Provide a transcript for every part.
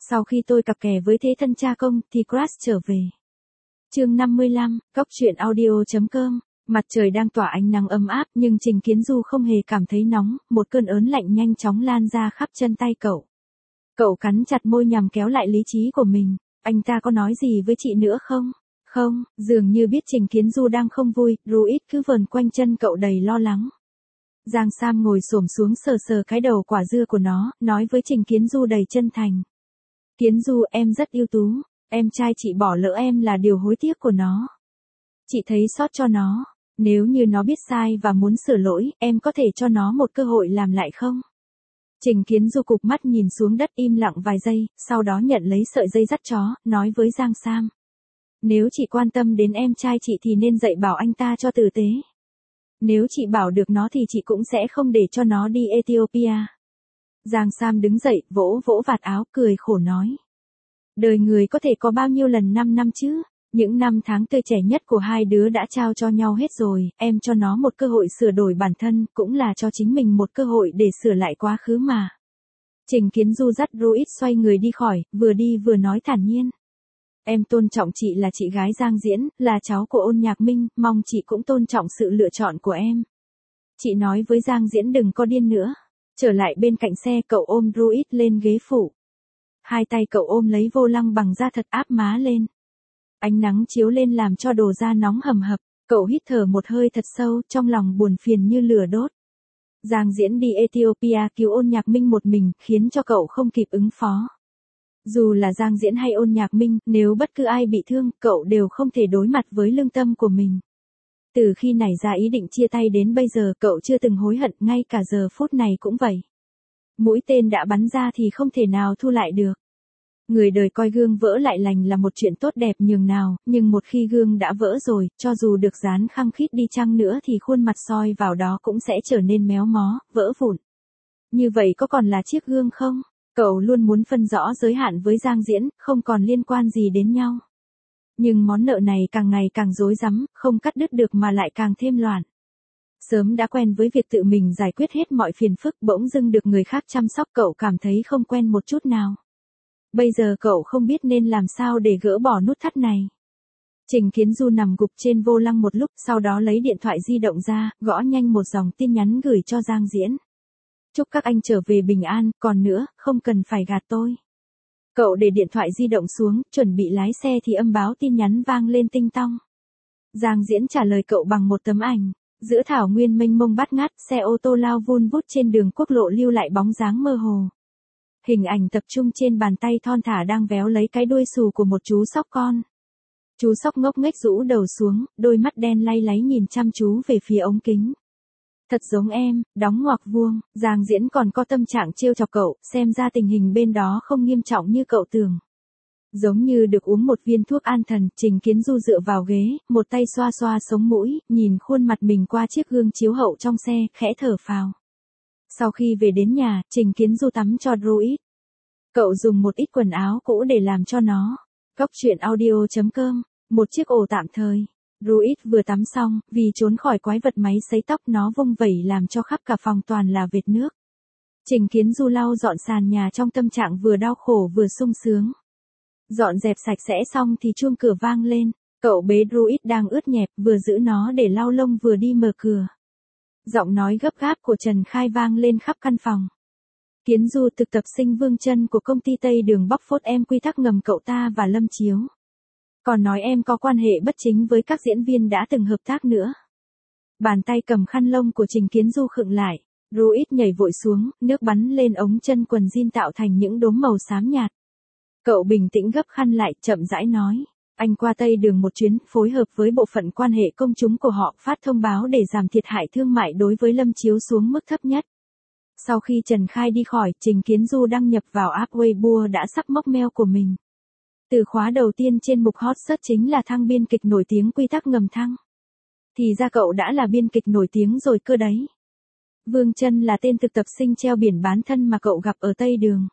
Sau khi tôi cặp kè với thế thân cha công thì Crash trở về. Chương 55, Cóc truyện audio.com. Mặt trời đang tỏa ánh nắng ấm áp nhưng Trình Kiến Du không hề cảm thấy nóng, một cơn ớn lạnh nhanh chóng lan ra khắp chân tay cậu. Cậu cắn chặt môi nhằm kéo lại lý trí của mình. Anh ta có nói gì với chị nữa không? Không, dường như biết Trình Kiến Du đang không vui, Ruiz cứ vờn quanh chân cậu đầy lo lắng. Giang Sam ngồi xổm xuống sờ sờ cái đầu quả dưa của nó, nói với Trình Kiến Du đầy chân thành. Kiến Du, em rất ưu tú, em trai chị bỏ lỡ em là điều hối tiếc của nó. Chị thấy xót cho nó, nếu như nó biết sai và muốn sửa lỗi, em có thể cho nó một cơ hội làm lại không? Trình Kiến Du cụp mắt nhìn xuống đất im lặng vài giây, sau đó nhận lấy sợi dây dắt chó, nói với Giang Sam. Nếu chị quan tâm đến em trai chị thì nên dạy bảo anh ta cho tử tế. Nếu chị bảo được nó thì chị cũng sẽ không để cho nó đi Ethiopia. Giang Sam đứng dậy, vỗ vỗ vạt áo, cười khổ nói. Đời người có thể có bao nhiêu lần 5 năm chứ? Những năm tháng tươi trẻ nhất của hai đứa đã trao cho nhau hết rồi, em cho nó một cơ hội sửa đổi bản thân, cũng là cho chính mình một cơ hội để sửa lại quá khứ mà. Trình Kiến Du dắt Ruiz xoay người đi khỏi, vừa đi vừa nói thản nhiên. Em tôn trọng chị là chị gái Giang Diễn, là cháu của Ôn Nhạc Minh, mong chị cũng tôn trọng sự lựa chọn của em. Chị nói với Giang Diễn đừng có điên nữa. Trở lại bên cạnh xe, cậu ôm Ruiz lên ghế phụ. Hai tay cậu ôm lấy vô lăng bằng da thật, áp má lên. Ánh nắng chiếu lên làm cho đồ da nóng hầm hập, cậu hít thở một hơi thật sâu, trong lòng buồn phiền như lửa đốt. Giang Diễn đi Ethiopia cứu Ôn Nhạc Minh một mình, khiến cho cậu không kịp ứng phó. Dù là Giang Diễn hay Ôn Nhạc Minh, nếu bất cứ ai bị thương, cậu đều không thể đối mặt với lương tâm của mình. Từ khi nảy ra ý định chia tay đến bây giờ cậu chưa từng hối hận, ngay cả giờ phút này cũng vậy. Mũi tên đã bắn ra thì không thể nào thu lại được. Người đời coi gương vỡ lại lành là một chuyện tốt đẹp nhường nào, nhưng một khi gương đã vỡ rồi, cho dù được dán khăng khít đi chăng nữa thì khuôn mặt soi vào đó cũng sẽ trở nên méo mó, vỡ vụn. Như vậy có còn là chiếc gương không? Cậu luôn muốn phân rõ giới hạn với Giang Diễn, không còn liên quan gì đến nhau. Nhưng món nợ này càng ngày càng rối rắm, không cắt đứt được mà lại càng thêm loạn. Sớm đã quen với việc tự mình giải quyết hết mọi phiền phức, bỗng dưng được người khác chăm sóc cậu cảm thấy không quen một chút nào. Bây giờ cậu không biết nên làm sao để gỡ bỏ nút thắt này. Trình Kiến Du nằm gục trên vô lăng một lúc, sau đó lấy điện thoại di động ra, gõ nhanh một dòng tin nhắn gửi cho Giang Diễn. Chúc các anh trở về bình an, còn nữa, không cần phải gạt tôi. Cậu để điện thoại di động xuống, chuẩn bị lái xe thì âm báo tin nhắn vang lên tinh tong. Giang Diễn trả lời cậu bằng một tấm ảnh. Giữa thảo nguyên mênh mông bát ngát, xe ô tô lao vun vút trên đường quốc lộ lưu lại bóng dáng mơ hồ. Hình ảnh tập trung trên bàn tay thon thả đang véo lấy cái đuôi xù của một chú sóc con. Chú sóc ngốc nghếch rũ đầu xuống, đôi mắt đen lay láy nhìn chăm chú về phía ống kính. Thật giống em, đóng ngoặc vuông. Giang Diễn còn có tâm trạng trêu chọc cậu, xem ra tình hình bên đó không nghiêm trọng như cậu tưởng. Giống như được uống một viên thuốc an thần, Trình Kiến Du dựa vào ghế, một tay xoa xoa sống mũi, nhìn khuôn mặt mình qua chiếc gương chiếu hậu trong xe, khẽ thở phào. Sau khi về đến nhà, Trình Kiến Du tắm cho Ruiz. Cậu dùng một ít quần áo cũ để làm cho nó. Cóc truyện audio.com, một chiếc ổ tạm thời. Ruiz vừa tắm xong, vì trốn khỏi quái vật máy sấy tóc nó vung vẩy làm cho khắp cả phòng toàn là vệt nước. Trình Kiến Du lau dọn sàn nhà trong tâm trạng vừa đau khổ vừa sung sướng. Dọn dẹp sạch sẽ xong thì chuông cửa vang lên, cậu bế Ruiz đang ướt nhẹp, vừa giữ nó để lau lông vừa đi mở cửa. Giọng nói gấp gáp của Trần Khai vang lên khắp căn phòng. Kiến Du, thực tập sinh Vương Chân của công ty Tây Đường bóc phốt em quy tắc ngầm cậu ta và Lâm Chiếu. Còn nói em có quan hệ bất chính với các diễn viên đã từng hợp tác nữa. Bàn tay cầm khăn lông của Trình Kiến Du khựng lại, Ruiz nhảy vội xuống, nước bắn lên ống chân quần jean tạo thành những đốm màu xám nhạt. Cậu bình tĩnh gấp khăn lại, chậm rãi nói. Anh qua Tây Đường một chuyến, phối hợp với bộ phận quan hệ công chúng của họ, phát thông báo để giảm thiệt hại thương mại đối với Lâm Chiếu xuống mức thấp nhất. Sau khi Trần Khai đi khỏi, Trình Kiến Du đăng nhập vào app Weibo đã sắp móc mail của mình. Từ khóa đầu tiên trên mục hot search chính là thăng biên kịch nổi tiếng quy tắc ngầm thăng. Thì ra cậu đã là biên kịch nổi tiếng rồi cơ đấy. Vương Chân là tên thực tập sinh treo biển bán thân mà cậu gặp ở Tây Đường.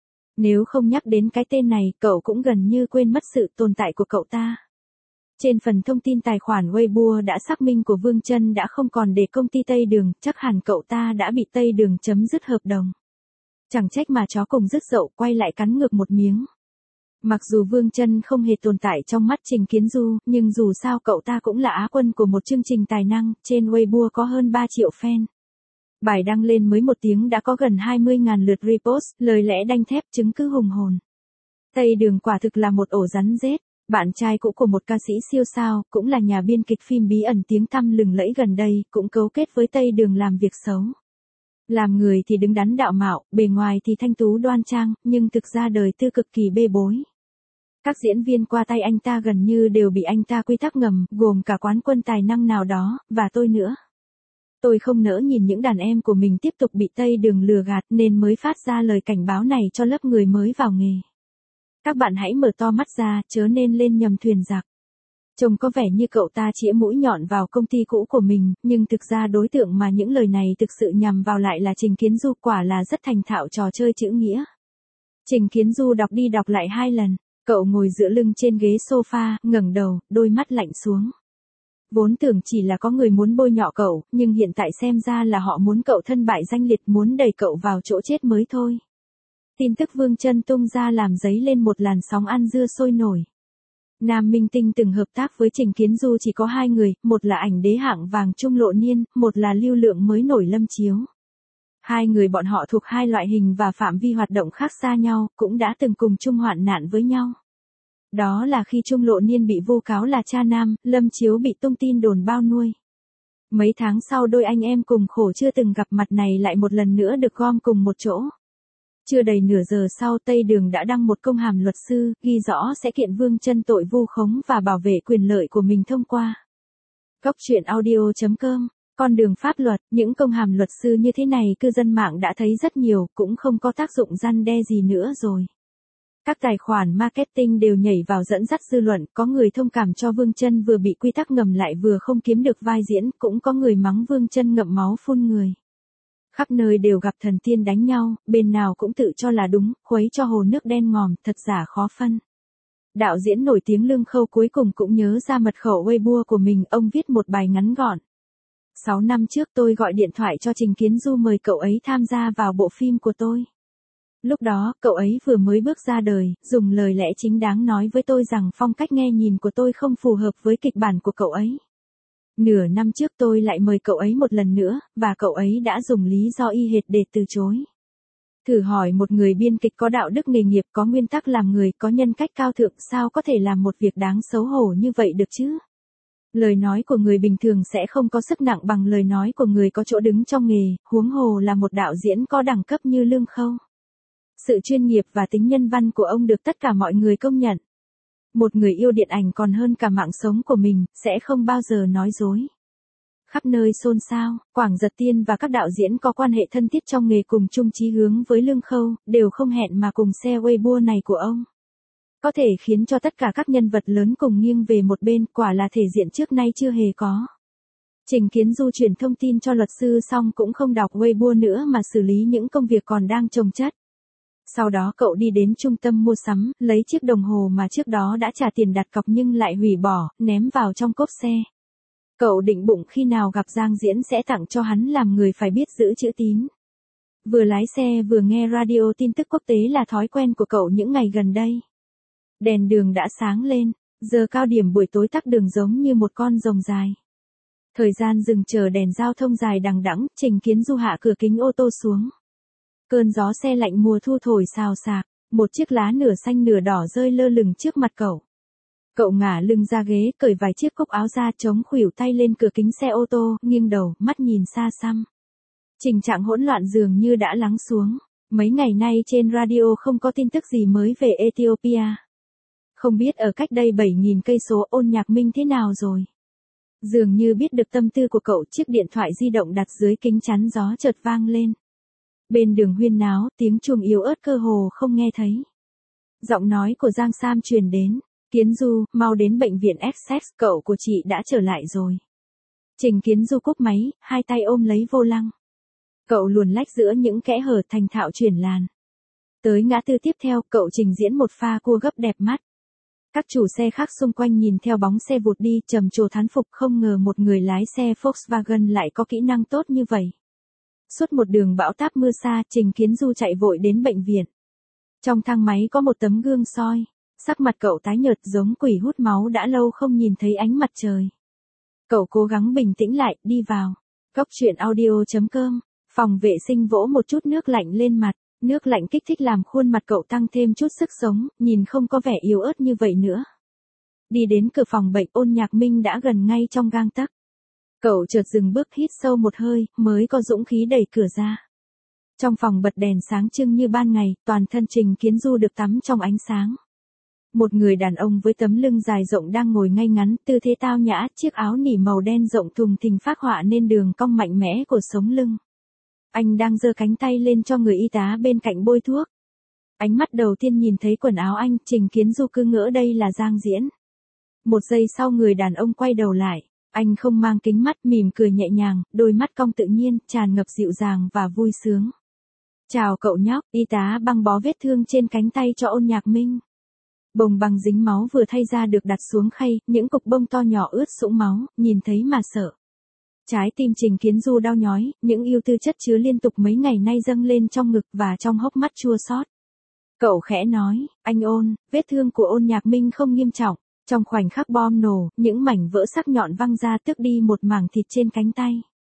Nếu không nhắc đến cái tên này, cậu cũng gần như quên mất sự tồn tại của cậu ta. Trên phần thông tin tài khoản Weibo đã xác minh của Vương Chân đã không còn để công ty Tây Đường, chắc hẳn cậu ta đã bị Tây Đường chấm dứt hợp đồng. Chẳng trách mà chó cùng dứt dậu quay lại cắn ngược một miếng. Mặc dù Vương Chân không hề tồn tại trong mắt Trình Kiến Du, nhưng dù sao cậu ta cũng là Á quân của một chương trình tài năng, trên Weibo có hơn 3 triệu fan. Bài đăng lên mới 1 tiếng đã có gần 20.000 lượt repost, lời lẽ đanh thép chứng cứ hùng hồn. Tây Đường quả thực là một ổ rắn rết, bạn trai cũ của một ca sĩ siêu sao, cũng là nhà biên kịch phim bí ẩn tiếng tăm lừng lẫy gần đây, cũng cấu kết với Tây Đường làm việc xấu. Làm người thì đứng đắn đạo mạo, bề ngoài thì thanh tú đoan trang, nhưng thực ra đời tư cực kỳ bê bối. Các diễn viên qua tay anh ta gần như đều bị anh ta quy tắc ngầm, gồm cả quán quân tài năng nào đó, và tôi nữa. Tôi không nỡ nhìn những đàn em của mình tiếp tục bị Tây Đường lừa gạt nên mới phát ra lời cảnh báo này cho lớp người mới vào nghề. Các bạn hãy mở to mắt ra, chớ nên lên nhầm thuyền giặc. Trông có vẻ như cậu ta chĩa mũi nhọn vào công ty cũ của mình, nhưng thực ra đối tượng mà những lời này thực sự nhằm vào lại là Trình Kiến Du, quả là rất thành thạo trò chơi chữ nghĩa. Trình Kiến Du đọc đi đọc lại 2 lần, cậu ngồi dựa lưng trên ghế sofa, ngẩng đầu, đôi mắt lạnh xuống. Vốn tưởng chỉ là có người muốn bôi nhọ cậu, nhưng hiện tại xem ra là họ muốn cậu thân bại danh liệt, muốn đẩy cậu vào chỗ chết mới thôi. Tin tức Vương Chân tung ra làm dấy lên một làn sóng ăn dưa sôi nổi. Nam minh tinh từng hợp tác với Trình Kiến Du chỉ có 2 người, một là ảnh đế hạng vàng Trung Lộ Niên, một là lưu lượng mới nổi Lâm Chiếu. 2 người bọn họ thuộc 2 loại hình và phạm vi hoạt động khác xa nhau, cũng đã từng cùng chung hoạn nạn với nhau. Đó là khi Trung Lộ Niên bị vu cáo là cha nam, Lâm Chiếu bị tung tin đồn bao nuôi. Mấy tháng sau đôi anh em cùng khổ chưa từng gặp mặt này lại một lần nữa được gom cùng một chỗ. Chưa đầy nửa giờ sau Tây Đường đã đăng một công hàm luật sư, ghi rõ sẽ kiện Vương Chân tội vu khống và bảo vệ quyền lợi của mình thông qua. Góc truyện audio.com, con đường pháp luật, những công hàm luật sư như thế này cư dân mạng đã thấy rất nhiều, cũng không có tác dụng răn đe gì nữa rồi. Các tài khoản marketing đều nhảy vào dẫn dắt dư luận, có người thông cảm cho Vương Chân vừa bị quy tắc ngầm lại vừa không kiếm được vai diễn, cũng có người mắng Vương Chân ngậm máu phun người. Khắp nơi đều gặp thần tiên đánh nhau, bên nào cũng tự cho là đúng, khuấy cho hồ nước đen ngòm, thật giả khó phân. Đạo diễn nổi tiếng Lương Khâu cuối cùng cũng nhớ ra mật khẩu Weibo của mình, ông viết một bài ngắn gọn. 6 năm trước tôi gọi điện thoại cho Trình Kiến Du mời cậu ấy tham gia vào bộ phim của tôi. Lúc đó, cậu ấy vừa mới bước ra đời, dùng lời lẽ chính đáng nói với tôi rằng phong cách nghe nhìn của tôi không phù hợp với kịch bản của cậu ấy. Nửa năm trước tôi lại mời cậu ấy một lần nữa, và cậu ấy đã dùng lý do y hệt để từ chối. Thử hỏi một người biên kịch có đạo đức nghề nghiệp, có nguyên tắc làm người, có nhân cách cao thượng, sao có thể làm một việc đáng xấu hổ như vậy được chứ? Lời nói của người bình thường sẽ không có sức nặng bằng lời nói của người có chỗ đứng trong nghề, huống hồ là một đạo diễn có đẳng cấp như Lương Khâu. Sự chuyên nghiệp và tính nhân văn của ông được tất cả mọi người công nhận. Một người yêu điện ảnh còn hơn cả mạng sống của mình, sẽ không bao giờ nói dối. Khắp nơi xôn xao, Quảng Dật Tiên và các đạo diễn có quan hệ thân thiết trong nghề cùng chung chí hướng với Lương Khâu, đều không hẹn mà cùng share Weibo này của ông. Có thể khiến cho tất cả các nhân vật lớn cùng nghiêng về một bên, quả là thể diện trước nay chưa hề có. Trình Kiến Du truyền thông tin cho luật sư xong cũng không đọc Weibo nữa mà xử lý những công việc còn đang chồng chất. Sau đó cậu đi đến trung tâm mua sắm, lấy chiếc đồng hồ mà trước đó đã trả tiền đặt cọc nhưng lại hủy bỏ, ném vào trong cốp xe. Cậu định bụng khi nào gặp Giang Diễn sẽ tặng cho hắn, làm người phải biết giữ chữ tín. Vừa lái xe vừa nghe radio tin tức quốc tế là thói quen của cậu những ngày gần đây. Đèn đường đã sáng lên, giờ cao điểm buổi tối tắc đường giống như một con rồng dài. Thời gian dừng chờ đèn giao thông dài đằng đẵng, Trình Kiến Du hạ cửa kính ô tô xuống. Cơn gió xe lạnh mùa thu thổi xào xạc, một chiếc lá nửa xanh nửa đỏ rơi lơ lửng trước mặt cậu. Cậu ngả lưng ra ghế, cởi vài chiếc cúc áo ra, chống khuỷu tay lên cửa kính xe ô tô, nghiêng đầu, mắt nhìn xa xăm. Tình trạng hỗn loạn dường như đã lắng xuống. Mấy ngày nay trên radio không có tin tức gì mới về Ethiopia. Không biết ở cách đây 7.000 cây số Ôn Nhạc Minh thế nào rồi. Dường như biết được tâm tư của cậu, chiếc điện thoại di động đặt dưới kính chắn gió chợt vang lên. Bên đường huyên náo, tiếng chuông yếu ớt cơ hồ không nghe thấy. Giọng nói của Giang Sam truyền đến. Kiến Du, mau đến bệnh viện Essex, cậu của chị đã trở lại rồi. Trình Kiến Du cúp máy, hai tay ôm lấy vô lăng. Cậu luồn lách giữa những kẽ hở, thành thạo chuyển làn. Tới ngã tư tiếp theo, cậu trình diễn một pha cua gấp đẹp mắt. Các chủ xe khác xung quanh nhìn theo bóng xe vụt đi, trầm trồ thán phục, không ngờ một người lái xe Volkswagen lại có kỹ năng tốt như vậy. Suốt một đường bão táp mưa xa, Trình Kiến Du chạy vội đến bệnh viện. Trong thang máy có một tấm gương soi. Sắc mặt cậu tái nhợt giống quỷ hút máu đã lâu không nhìn thấy ánh mặt trời. Cậu cố gắng bình tĩnh lại, đi vào. Cóc truyện audio.com. Phòng vệ sinh vỗ một chút nước lạnh lên mặt. Nước lạnh kích thích làm khuôn mặt cậu tăng thêm chút sức sống, nhìn không có vẻ yếu ớt như vậy nữa. Đi đến cửa phòng bệnh, Ôn Nhạc Minh đã gần ngay trong gang tấc. Cậu chợt dừng bước hít sâu một hơi, mới có dũng khí đẩy cửa ra. Trong phòng bật đèn sáng trưng như ban ngày, toàn thân Trình Kiến Du được tắm trong ánh sáng. Một người đàn ông với tấm lưng dài rộng đang ngồi ngay ngắn, tư thế tao nhã, chiếc áo nỉ màu đen rộng thùng thình phác họa nên đường cong mạnh mẽ của sống lưng. Anh đang giơ cánh tay lên cho người y tá bên cạnh bôi thuốc. Ánh mắt đầu tiên nhìn thấy quần áo anh, Trình Kiến Du cứ ngỡ đây là Giang Diễn. Một giây sau người đàn ông quay đầu lại. Anh không mang kính mắt, mỉm cười nhẹ nhàng, đôi mắt cong tự nhiên, tràn ngập dịu dàng và vui sướng. Chào cậu nhóc, y tá băng bó vết thương trên cánh tay cho Ôn Nhạc Minh. Bồng băng dính máu vừa thay ra được đặt xuống khay, những cục bông to nhỏ ướt sũng máu, nhìn thấy mà sợ. Trái tim Trình Kiến Du đau nhói, những yêu tư chất chứa liên tục mấy ngày nay dâng lên trong ngực và trong hốc mắt chua xót. Cậu khẽ nói, anh Ôn, vết thương của Ôn Nhạc Minh không nghiêm trọng. Trong khoảnh khắc bom nổ, những mảnh vỡ sắc nhọn văng ra tước đi một mảng thịt trên cánh tay.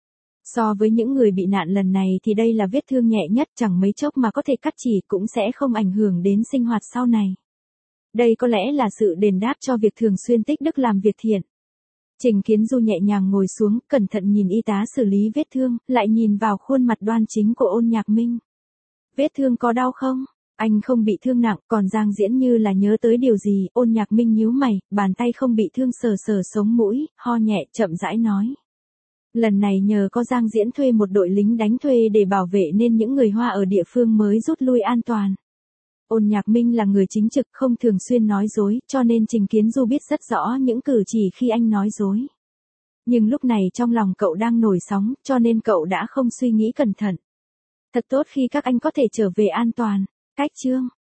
So với những người bị nạn lần này thì đây là vết thương nhẹ nhất, chẳng mấy chốc mà có thể cắt chỉ cũng sẽ không ảnh hưởng đến sinh hoạt sau này. Đây có lẽ là sự đền đáp cho việc thường xuyên tích đức làm việc thiện. Trình Kiến Du nhẹ nhàng ngồi xuống, cẩn thận nhìn y tá xử lý vết thương, lại nhìn vào khuôn mặt đoan chính của Ôn Nhạc Minh. Vết thương có đau không? Anh không bị thương nặng, còn Giang Diễn như là nhớ tới điều gì, Ôn Nhạc Minh nhíu mày, bàn tay không bị thương sờ sờ sống mũi, ho nhẹ, chậm rãi nói. Lần này nhờ có Giang Diễn thuê một đội lính đánh thuê để bảo vệ nên những người Hoa ở địa phương mới rút lui an toàn. Ôn Nhạc Minh là người chính trực, không thường xuyên nói dối, cho nên Trình Kiến Du biết rất rõ những cử chỉ khi anh nói dối. Nhưng lúc này trong lòng cậu đang nổi sóng, cho nên cậu đã không suy nghĩ cẩn thận. Thật tốt khi các anh có thể trở về an toàn. Cách chương